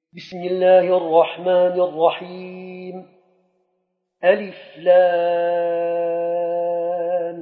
بسم الله الرحمن الرحيم. ألف لام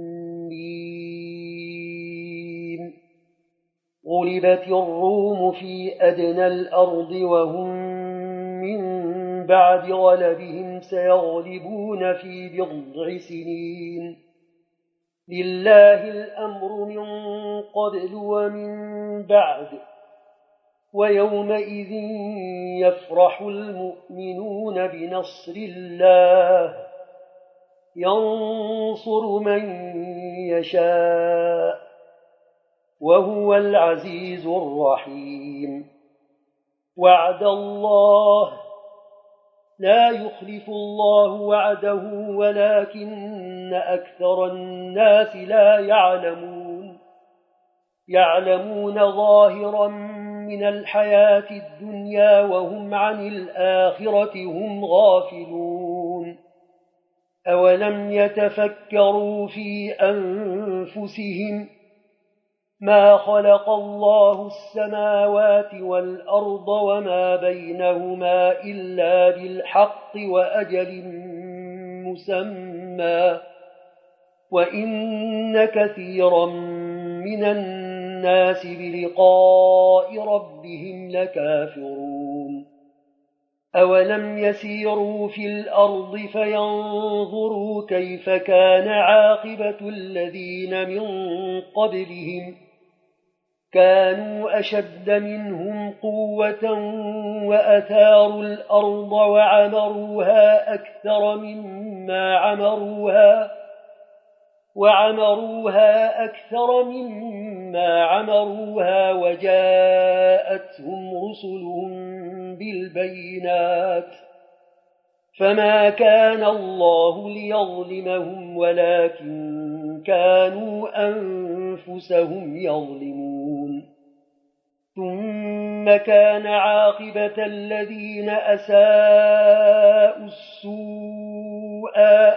ميم. غلبت الروم في أدنى الأرض وهم من بعد غلبهم سيغلبون في بضع سنين. لله الأمر من قبل ومن بعد، ويومئذ يفرح المؤمنون بنصر الله ينصر من يشاء وهو العزيز الرحيم. وعد الله، لا يخلف الله وعده ولكن أكثر الناس لا يعلمون ظاهرا من الحياة الدنيا وهم عن الآخرة هم غافلون. أولم يتفكروا في أنفسهم ما خلق الله السماوات والأرض وما بينهما إلا بالحق وأجل مسمى، وإن كثيرا من الناس بلقاء ربهم لكافرون. أولم يسيروا في الأرض فينظروا كيف كان عاقبة الذين من قبلهم، كانوا أشد منهم قوة وأثاروا الأرض وعمروها أكثر مما عمروها وجاءتهم رسلهم بالبينات، فما كان الله ليظلمهم ولكن كانوا أنفسهم يظلمون. ثم كان عاقبة الذين أساءوا السوء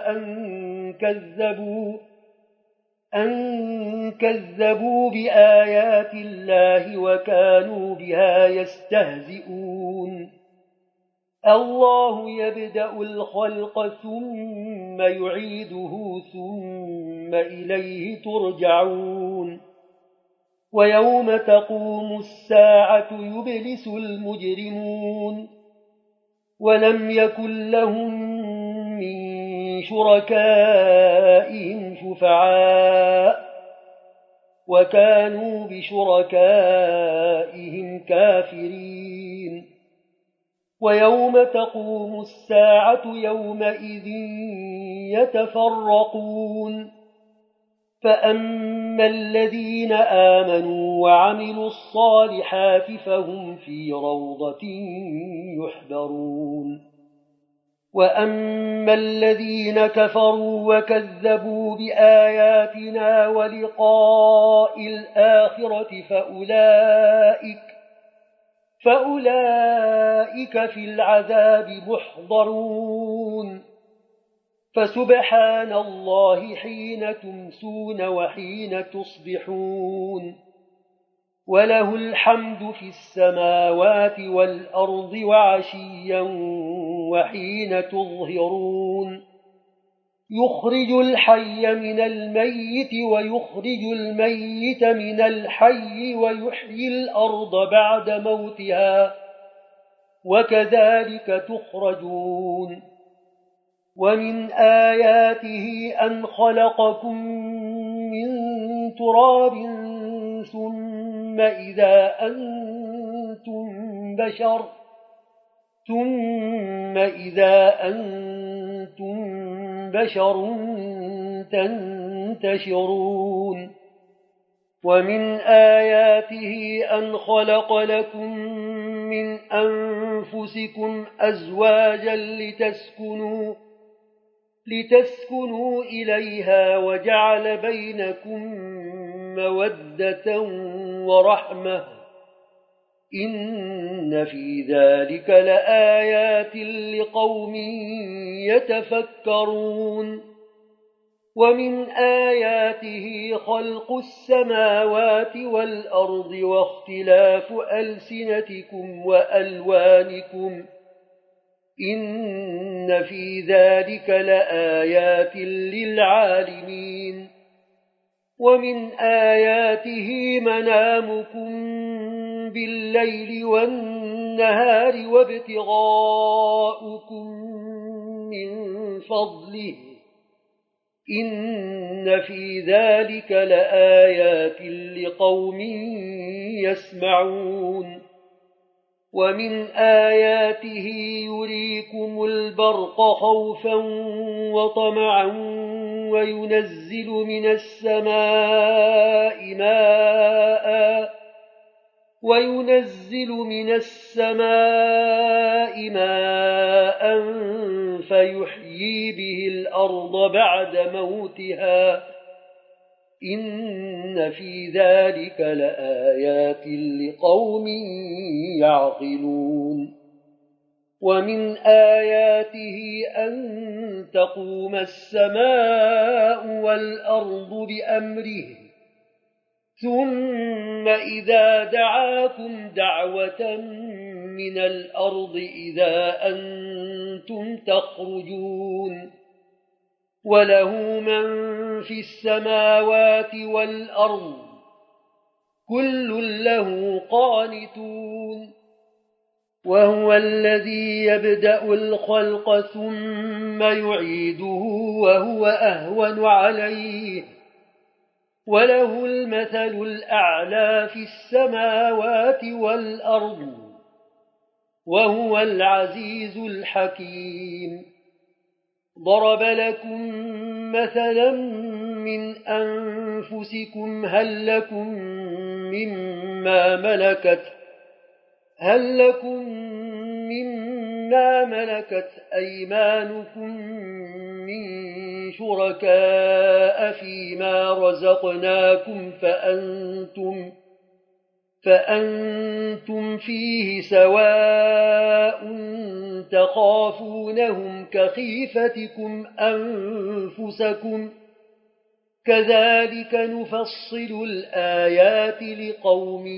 أن كذبوا بآيات الله وكانوا بها يستهزئون. الله يبدأ الخلق ثم يعيده ثم إليه ترجعون. ويوم تقوم الساعة يبلس المجرمون، ولم يكن لهم من شركائهم شفعاء وكانوا بشركائهم كافرين. ويوم تقوم الساعة يومئذ يتفرقون، فأما الذين آمنوا وعملوا الصالحات فهم في روضة يحبرون، وأما الذين كفروا وكذبوا بآياتنا ولقاء الآخرة فأولئك في العذاب محضرون. فسبحان الله حين تمسون وحين تصبحون، وله الحمد في السماوات والأرض وعشيا وحين تظهرون. يخرج الحي من الميت ويخرج الميت من الحي ويحيي الأرض بعد موتها وكذلك تخرجون. ومن آياته أن خلقكم من تراب ثم إذا أنتم بشر تنتشرون. ومن آياته أن خلق لكم من أنفسكم أزواجا لتسكنوا إليها وجعل بينكم مودة ورحمة، إن في ذلك لآيات لقوم يتفكرون. ومن آياته خلق السماوات والأرض واختلاف ألسنتكم وألوانكم إن في ذلك لآيات للعالمين ومن آياته منامكم بالليل والنهار وابتغاؤكم من فضله إن في ذلك لآيات لقوم يسمعون ومن آياته يريكم البرق خوفا وطمعا وينزل من السماء ماء فيحيي به الأرض بعد موتها إن في ذلك لآيات لقوم يعقلون ومن آياته أن تقوم السماء والأرض بأمره ثم إذا دعاكم دعوة من الأرض إذا أنتم تخرجون وله من في السماوات والأرض كل له قانتون وهو الذي يبدأ الخلق ثم يعيده وهو أهون عليه وله المثل الأعلى في السماوات والأرض وهو العزيز الحكيم ضرب لكم مثلا من أنفسكم هل لكم مما ملكت أيمانكم من شركاء فيما رزقناكم فأنتم فيه سواء تخافونهم كخيفتكم أنفسكم كذلك نفصل الآيات لقوم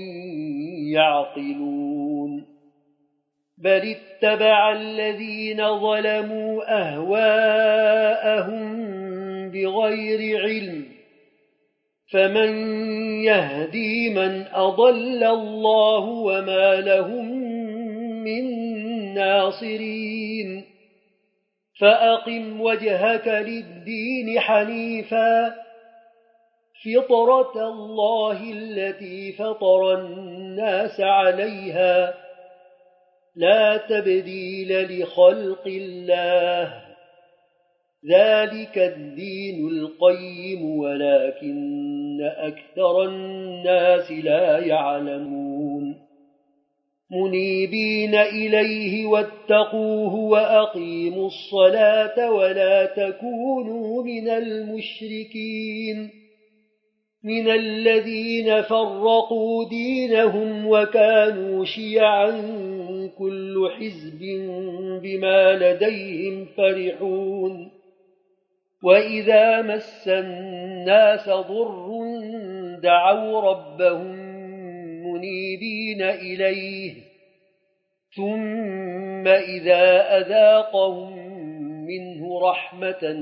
يعقلون بل اتبع الذين ظلموا أهواءهم بغير علم فمن يهدي من أضل الله وما لهم من ناصرين فأقم وجهك للدين حنيفا فطرة الله التي فطر الناس عليها لا تبديل لخلق الله ذلك الدين القيم ولكن أكثر الناس لا يعلمون منيبين إليه واتقوه وأقيموا الصلاة ولا تكونوا من المشركين من الذين فرقوا دينهم وكانوا شيعا كل حزب بما لديهم فرحون وإذا مس الناس ضر دعوا ربهم منيبين إليه ثم إذا أذاقهم منه رحمة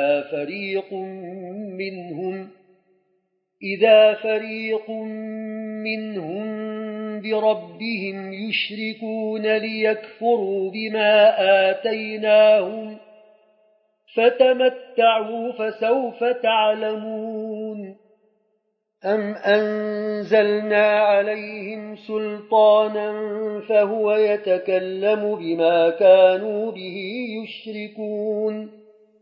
إذا فريق منهم بربهم يشركون ليكفروا بما آتيناهم فتمتعوا فسوف تعلمون أم أنزلنا عليهم سلطانا فهو يتكلم بما كانوا به يشركون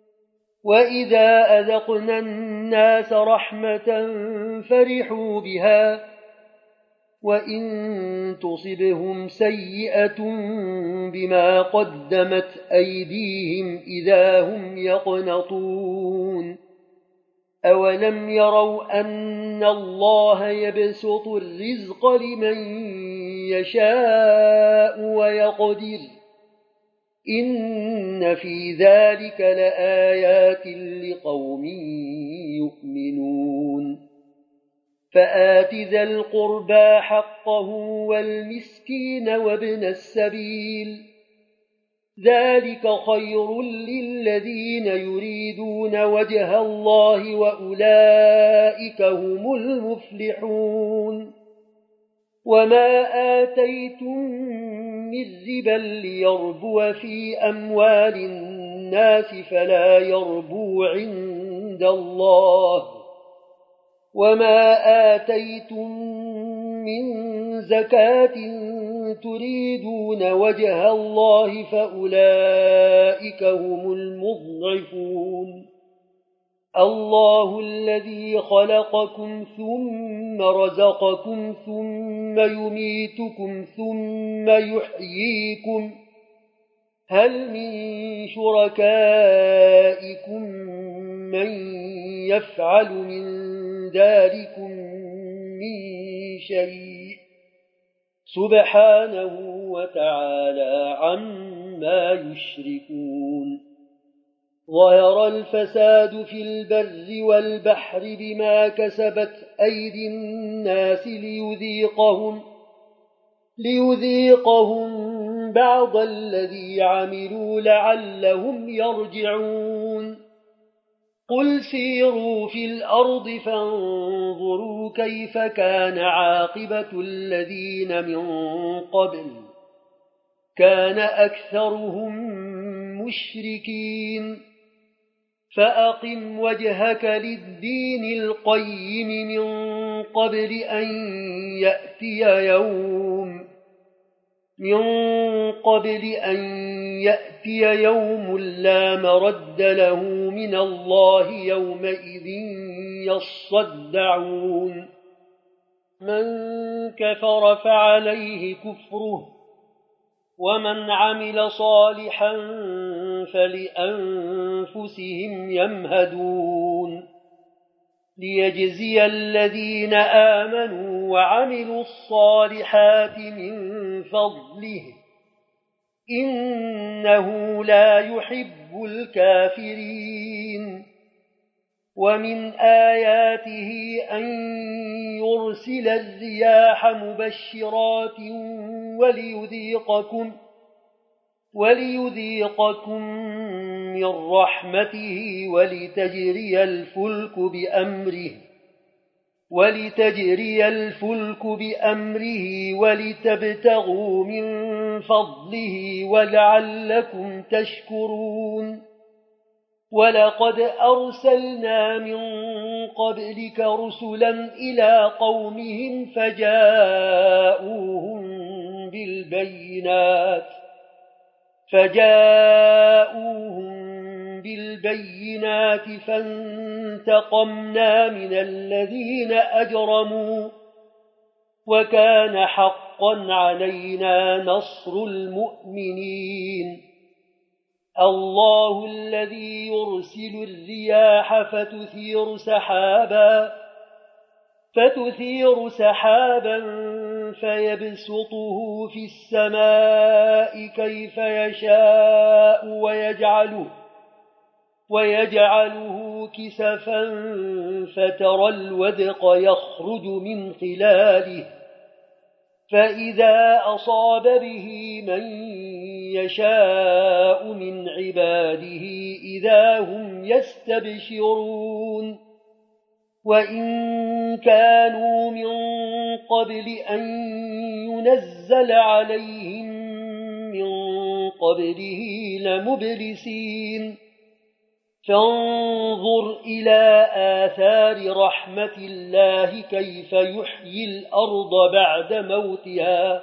وإذا أذقنا الناس رحمة فرحوا بها وإن تصبهم سيئة بما قدمت أيديهم إذا هم يقنطون أولم يروا أن الله يبسط الرزق لمن يشاء ويقدر إن في ذلك لآيات لقوم يؤمنون فآت ذا القربى حقه والمسكين وابن السبيل ذلك خير للذين يريدون وجه الله وأولئك هم المفلحون وما آتيتم من ربا ليربو في أموال الناس فلا يربو عند الله وما آتيتم من زكاة تريدون وجه الله فأولئك هم المضعفون الله الذي خلقكم ثم رزقكم ثم يميتكم ثم يحييكم هل من شركائكم من يفعل من ذلكم من شيء سبحانه وتعالى عما يشركون ظهر الفساد في البر والبحر بما كسبت أيدي الناس ليذيقهم بعض الذي عملوا لعلهم يرجعون قل سيروا في الأرض فانظروا كيف كان عاقبة الذين من قبل كان أكثرهم مشركين فأقم وجهك للدين القيم من قبل أن يأتي يوم لا مرد له من الله يومئذ يصدعون من كفر فعليه كفره ومن عمل صالحا فلأنفسهم يمهدون ليجزي الذين آمنوا وعملوا الصالحات من فضله إنه لا يحب الكافرين ومن آياته أن يرسل الرياح مبشرات وليذيقكم من رحمته ولتجري الفلك بأمره ولتبتغوا من فضله ولعلكم تشكرون ولقد أرسلنا من قبلك رسلا إلى قومهم فجاءوهم بالبينات فانتقمنا من الذين أجرموا وكان حقا علينا نصر المؤمنين الله الذي يرسل الرياح فتثير سحابا فيبسطه في السماء كيف يشاء ويجعله كسفا فترى الودق يخرج من خلاله فإذا أصاب به من يشاء من عباده إذا هم يستبشرون وإن كانوا من قبل أن ينزل عليهم من قبله لمبلسين فانظر إلى آثار رحمة الله كيف يحيي الأرض بعد موتها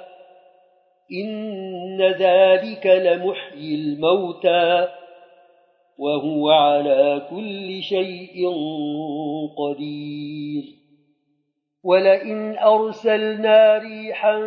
إن ذلك لمحيي الموتى وهو على كل شيء قدير ولئن أرسلنا ريحا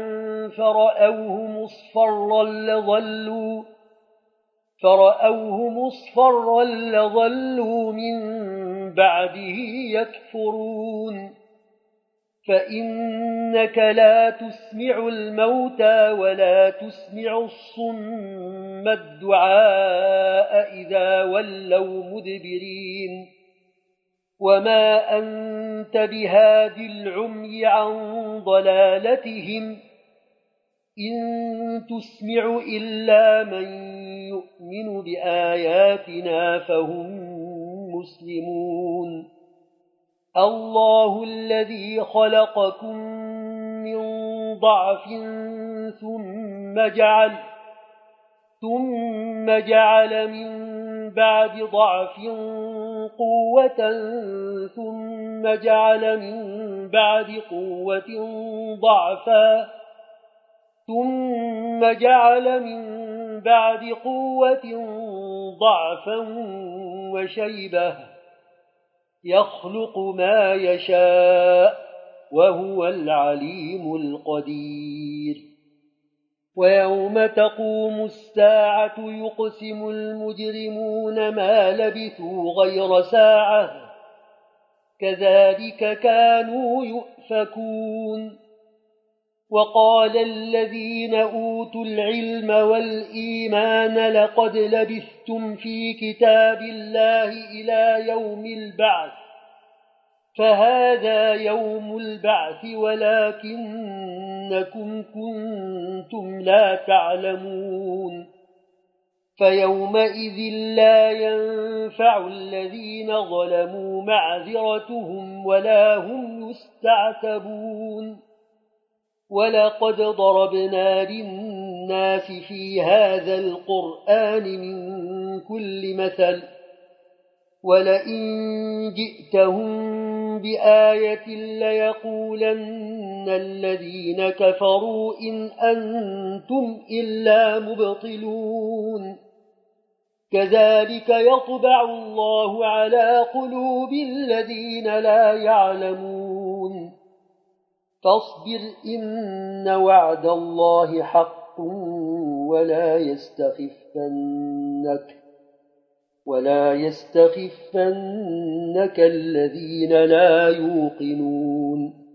فرأوه مصفرا لظلوا من بعده يكفرون فإنك لا تسمع الموتى ولا تسمع الصم الدعاء إذا ولوا مدبرين وما أنت بهاد العمي عن ضلالتهم إن تسمع إلا من يؤمن بآياتنا فهم مسلمون الله الذي خلقكم من ضعف ثم جعل من بعد ضعف قوة ثم جعل من بعد قوة ضعفا ثم جعل من بعد قوة ضعفا وشيبة يخلق ما يشاء وهو العليم القدير ويوم تقوم الساعة يقسم المجرمون ما لبثوا غير ساعة كذلك كانوا يؤفكون وقال الذين أوتوا العلم والإيمان لقد لبثتم في كتاب الله إلى يوم البعث فهذا يوم البعث ولكنكم كنتم لا تعلمون فيومئذ لا ينفع الذين ظلموا معذرتهم ولا هم يستعتبون ولقد ضربنا للناس في هذا القرآن من كل مثل ولئن جئتهم بآية ليقولن الذين كفروا إن أنتم إلا مبطلون كذلك يطبع الله على قلوب الذين لا يعلمون فاصبر إن وعد الله حق ولا يستخفنك الذين لا يوقنون